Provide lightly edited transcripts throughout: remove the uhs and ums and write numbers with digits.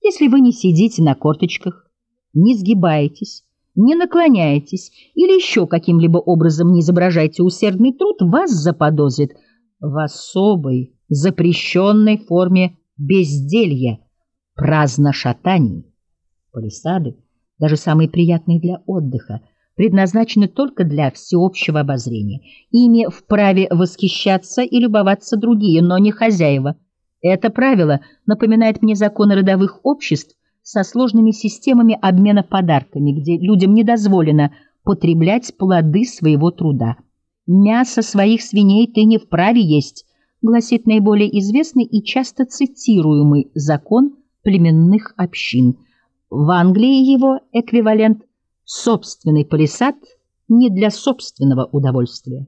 Если вы не сидите на корточках, не сгибаетесь, не наклоняетесь или еще каким-либо образом не изображаете усердный труд, вас заподозрят в особой запрещенной форме безделья, праздношатаний. Палисады, даже самые приятные для отдыха, предназначены только для всеобщего обозрения. Ими вправе восхищаться и любоваться другие, но не хозяева. Это правило напоминает мне законы родовых обществ со сложными системами обмена подарками, где людям не дозволено потреблять плоды своего труда. «Мясо своих свиней ты не вправе есть», гласит наиболее известный и часто цитируемый закон племенных общин. В Англии его эквивалент «собственный палисад не для собственного удовольствия».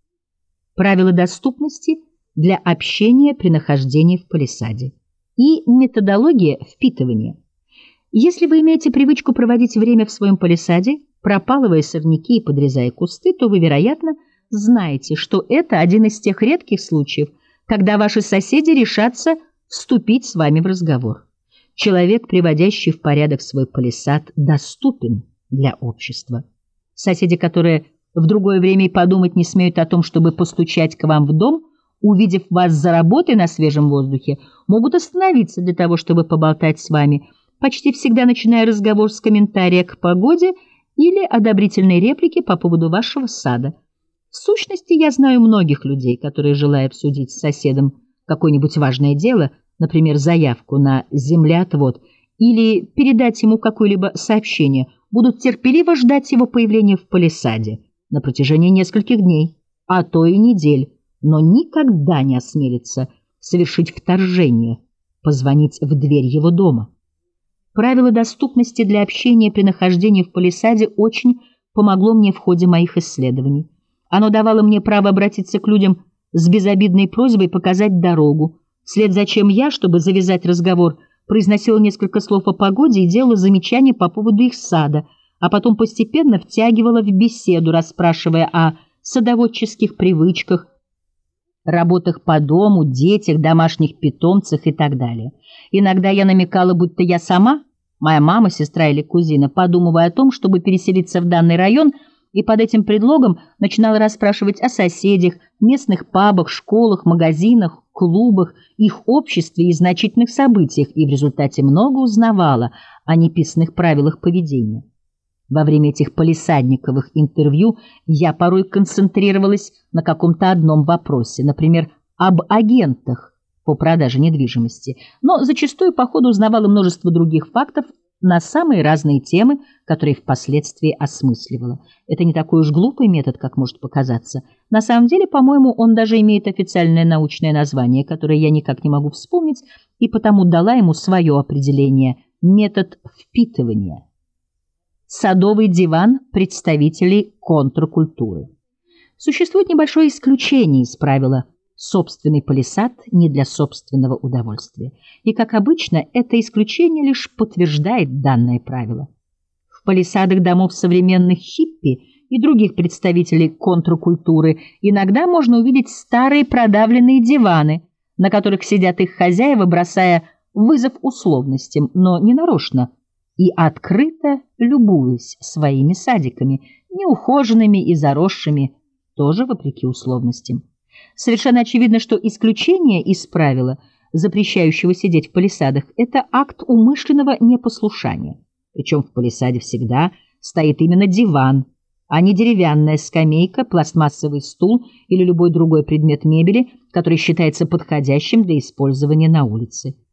Правила доступности для общения при нахождении в палисаде и методология впитывания. Если вы имеете привычку проводить время в своем палисаде, пропалывая сорняки и подрезая кусты, то вы, вероятно, знаете, что это один из тех редких случаев, когда ваши соседи решатся вступить с вами в разговор. Человек, приводящий в порядок свой палисад, доступен для общества. Соседи, которые в другое время и подумать не смеют о том, чтобы постучать к вам в дом, увидев вас за работой на свежем воздухе, могут остановиться для того, чтобы поболтать с вами, почти всегда начиная разговор с комментария к погоде или одобрительной реплики по поводу вашего сада. В сущности, я знаю многих людей, которые, желая обсудить с соседом какое-нибудь важное дело, например, заявку на землеотвод, или передать ему какое-либо сообщение, будут терпеливо ждать его появления в палисаде на протяжении нескольких дней, а то и недель, но никогда не осмелится совершить вторжение, позвонить в дверь его дома. Правило доступности для общения при нахождении в палисаде очень помогло мне в ходе моих исследований. Оно давало мне право обратиться к людям с безобидной просьбой показать дорогу, вслед за чем я, чтобы завязать разговор, произносила несколько слов о погоде и делала замечания по поводу их сада, а потом постепенно втягивала в беседу, расспрашивая о садоводческих привычках, работах по дому, детях, домашних питомцах и так далее. Иногда я намекала, будто я сама, моя мама, сестра или кузина, подумывая о том, чтобы переселиться в данный район, и под этим предлогом начинала расспрашивать о соседях, местных пабах, школах, магазинах, клубах, их обществе и значительных событиях, и в результате много узнавала о неписанных правилах поведения. Во время этих палисадниковых интервью я порой концентрировалась на каком-то одном вопросе, например, об агентах по продаже недвижимости, но зачастую по ходу узнавала множество других фактов на самые разные темы, которые впоследствии осмысливала. Это не такой уж глупый метод, как может показаться. На самом деле, по-моему, он даже имеет официальное научное название, которое я никак не могу вспомнить, и потому дала ему свое определение – метод впитывания. Садовый диван представителей контркультуры. Существует небольшое исключение из правила «собственный палисад не для собственного удовольствия». И, как обычно, это исключение лишь подтверждает данное правило. В палисадах домов современных хиппи и других представителей контркультуры иногда можно увидеть старые продавленные диваны, на которых сидят их хозяева, бросая вызов условностям, но не нарочно, и открыто любуясь своими садиками, неухоженными и заросшими, тоже вопреки условностям. Совершенно очевидно, что исключение из правила, запрещающего сидеть в палисадах, это акт умышленного непослушания. Причем в палисаде всегда стоит именно диван, а не деревянная скамейка, пластмассовый стул или любой другой предмет мебели, который считается подходящим для использования на улице.